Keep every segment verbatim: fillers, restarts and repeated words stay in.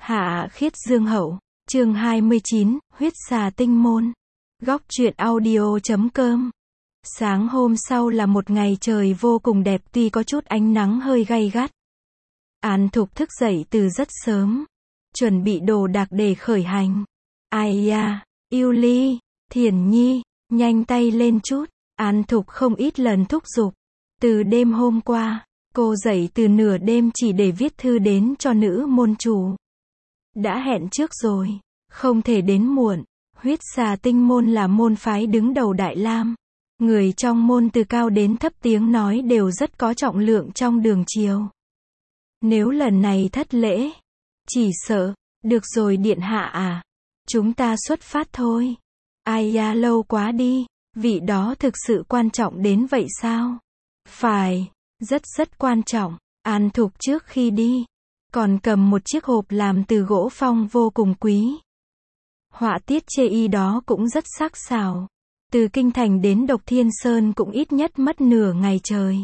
Hạ Khiết Dương Hậu, chương hai mươi chín, huyết xà tinh môn. Góc truyện audio chấm com. Sáng hôm sau là một ngày trời vô cùng đẹp tuy có chút ánh nắng hơi gay gắt. An Thục thức dậy từ rất sớm, chuẩn bị đồ đạc để khởi hành. Ai da, Yêu Ly, Thiển Nhi, nhanh tay lên chút. An Thục không ít lần thúc giục. Từ đêm hôm qua, cô dậy từ nửa đêm chỉ để viết thư đến cho nữ môn chủ. Đã hẹn trước rồi, không thể đến muộn. Huyết xà tinh môn là môn phái đứng đầu Đại Lam. Người trong môn từ cao đến thấp tiếng nói đều rất có trọng lượng trong đường triều. Nếu lần này thất lễ, chỉ sợ, được rồi điện hạ à, chúng ta xuất phát thôi. Ai da lâu quá đi, vị đó thực sự quan trọng đến vậy sao? Phải, rất rất quan trọng. An Thục trước khi đi, còn cầm một chiếc hộp làm từ gỗ phong vô cùng quý. Họa tiết chê y đó cũng rất sắc sảo. Từ Kinh Thành đến Độc Thiên Sơn cũng ít nhất mất nửa ngày trời.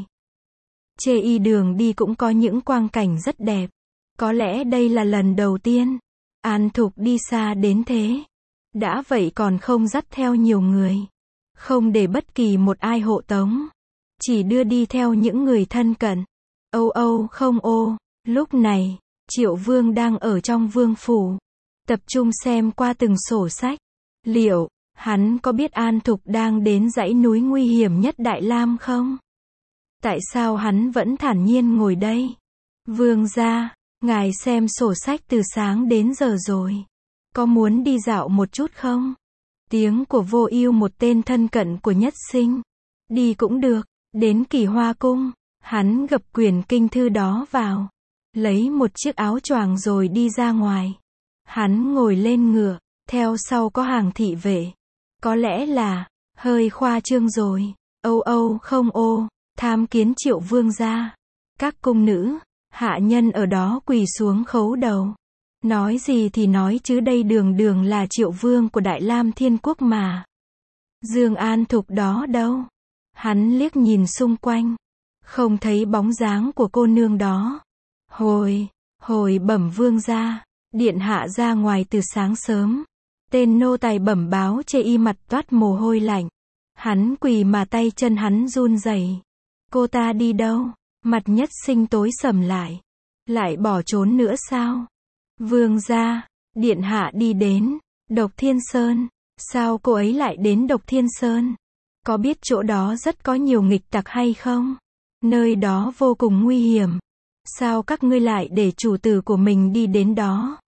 Chê y đường đi cũng có những quang cảnh rất đẹp. Có lẽ đây là lần đầu tiên An Thục đi xa đến thế. Đã vậy còn không dắt theo nhiều người, không để bất kỳ một ai hộ tống, chỉ đưa đi theo những người thân cận. Âu âu không ô. Lúc này, Triệu Vương đang ở trong vương phủ, tập trung xem qua từng sổ sách. Liệu, hắn có biết An Thục đang đến dãy núi nguy hiểm nhất Đại Lam không? Tại sao hắn vẫn thản nhiên ngồi đây? Vương gia, ngài xem sổ sách từ sáng đến giờ rồi. Có muốn đi dạo một chút không? Tiếng của Vô Ưu, một tên thân cận của Nhất Sinh. Đi cũng được, đến Kỳ Hoa Cung. Hắn gập quyển kinh thư đó vào, lấy một chiếc áo choàng rồi đi ra ngoài. Hắn ngồi lên ngựa, theo sau có hàng thị vệ. Có lẽ là, hơi khoa trương rồi. Âu âu không ô, tham kiến Triệu Vương gia. Các cung nữ, hạ nhân ở đó quỳ xuống khấu đầu. Nói gì thì nói chứ đây đường đường là Triệu Vương của Đại Lam Thiên Quốc mà. Dương An Thục đó đâu? Hắn liếc nhìn xung quanh, không thấy bóng dáng của cô nương đó. Hồi, hồi bẩm vương gia, điện hạ ra ngoài từ sáng sớm. Tên nô tài bẩm báo chê y mặt toát mồ hôi lạnh. Hắn quỳ mà tay chân hắn run rẩy. Cô ta đi đâu? Mặt Nhất Sinh tối sầm lại. Lại bỏ trốn nữa sao? Vương gia, điện hạ đi đến Độc Thiên Sơn. Sao cô ấy lại đến Độc Thiên Sơn? Có biết chỗ đó rất có nhiều nghịch tặc hay không? Nơi đó vô cùng nguy hiểm. Sao các ngươi lại để chủ tử của mình đi đến đó?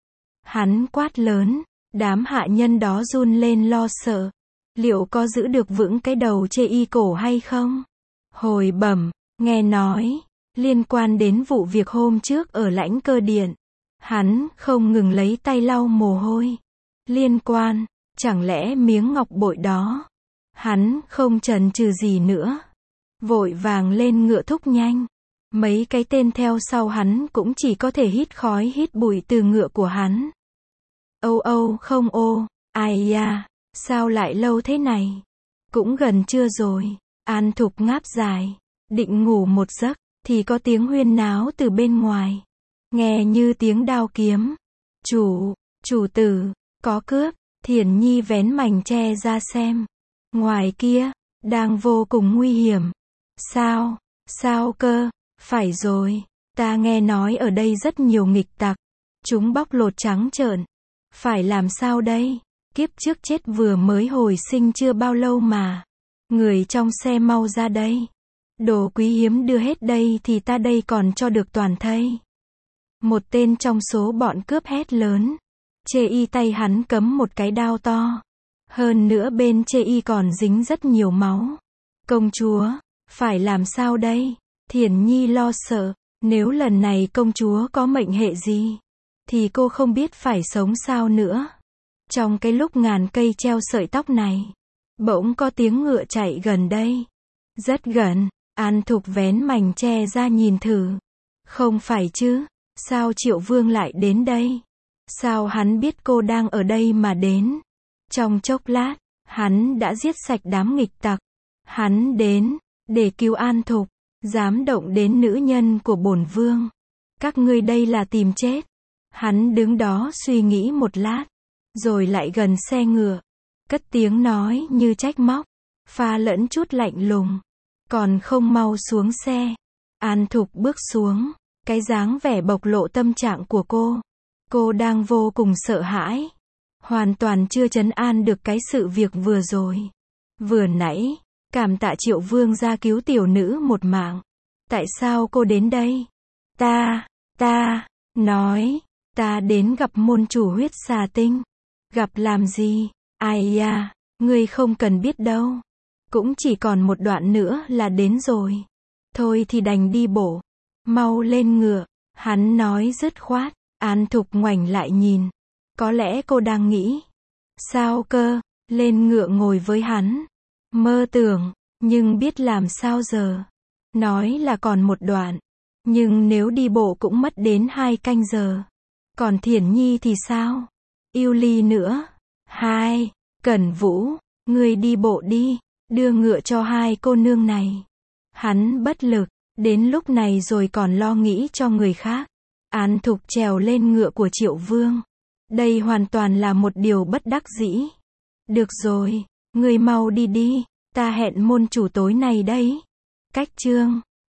Hắn quát lớn, đám hạ nhân đó run lên lo sợ. Liệu có giữ được vững cái đầu chê y cổ hay không? Hồi bẩm, nghe nói, liên quan đến vụ việc hôm trước ở Lãnh Cơ Điện. Hắn không ngừng lấy tay lau mồ hôi. Liên quan, chẳng lẽ miếng ngọc bội đó? Hắn không chần chừ gì nữa, vội vàng lên ngựa thúc nhanh. Mấy cái tên theo sau hắn cũng chỉ có thể hít khói hít bụi từ ngựa của hắn. Âu âu không ô, ai da, sao lại lâu thế này? Cũng gần trưa rồi. An Thục ngáp dài, định ngủ một giấc, thì có tiếng huyên náo từ bên ngoài. Nghe như tiếng đao kiếm. Chủ, chủ tử, có cướp. Thiển Nhi vén mành che ra xem. Ngoài kia, đang vô cùng nguy hiểm. Sao, sao cơ? Phải rồi, ta nghe nói ở đây rất nhiều nghịch tặc. Chúng bóc lột trắng trợn. Phải làm sao đây? Kiếp trước chết vừa mới hồi sinh chưa bao lâu mà. Người trong xe mau ra đây. Đồ quý hiếm đưa hết đây thì ta đây còn cho được toàn thây. Một tên trong số bọn cướp hét lớn. Chê y tay hắn cấm một cái đao to. Hơn nữa bên chê y còn dính rất nhiều máu. Công chúa, phải làm sao đây? Thiển Nhi lo sợ, nếu lần này công chúa có mệnh hệ gì, thì cô không biết phải sống sao nữa. Trong cái lúc ngàn cây treo sợi tóc này, bỗng có tiếng ngựa chạy gần đây. Rất gần. An Thục vén mành che ra nhìn thử. Không phải chứ, sao Triệu Vương lại đến đây? Sao hắn biết cô đang ở đây mà đến? Trong chốc lát, hắn đã giết sạch đám nghịch tặc. Hắn đến để cứu An Thục. Dám động đến nữ nhân của bổn vương, các ngươi đây là tìm chết. Hắn đứng đó suy nghĩ một lát, rồi lại gần xe ngựa, cất tiếng nói như trách móc, pha lẫn chút lạnh lùng. Còn không mau xuống xe. An Thục bước xuống, cái dáng vẻ bộc lộ tâm trạng của cô. Cô đang vô cùng sợ hãi. Hoàn toàn chưa trấn an được cái sự việc vừa rồi. Vừa nãy, cảm tạ Triệu Vương gia cứu tiểu nữ một mạng. Tại sao cô đến đây? Ta, ta, nói, ta đến gặp môn chủ huyết xà tinh. Gặp làm gì? Ai da, ngươi không cần biết đâu. Cũng chỉ còn một đoạn nữa là đến rồi. Thôi thì đành đi bộ. Mau lên ngựa. Hắn nói dứt khoát. An Thục ngoảnh lại nhìn. Có lẽ cô đang nghĩ. Sao cơ? Lên ngựa ngồi với hắn. Mơ tưởng. Nhưng biết làm sao giờ? Nói là còn một đoạn. Nhưng nếu đi bộ cũng mất đến hai canh giờ. Còn Thiển Nhi thì sao? Yêu Ly nữa. Hai. Cẩn Vũ. Ngươi đi bộ đi. Đưa ngựa cho hai cô nương này. Hắn bất lực. Đến lúc này rồi còn lo nghĩ cho người khác. An Thục trèo lên ngựa của Triệu Vương. Đây hoàn toàn là một điều bất đắc dĩ. Được rồi. Ngươi mau đi đi. Ta hẹn môn chủ tối nay đấy. Cách chương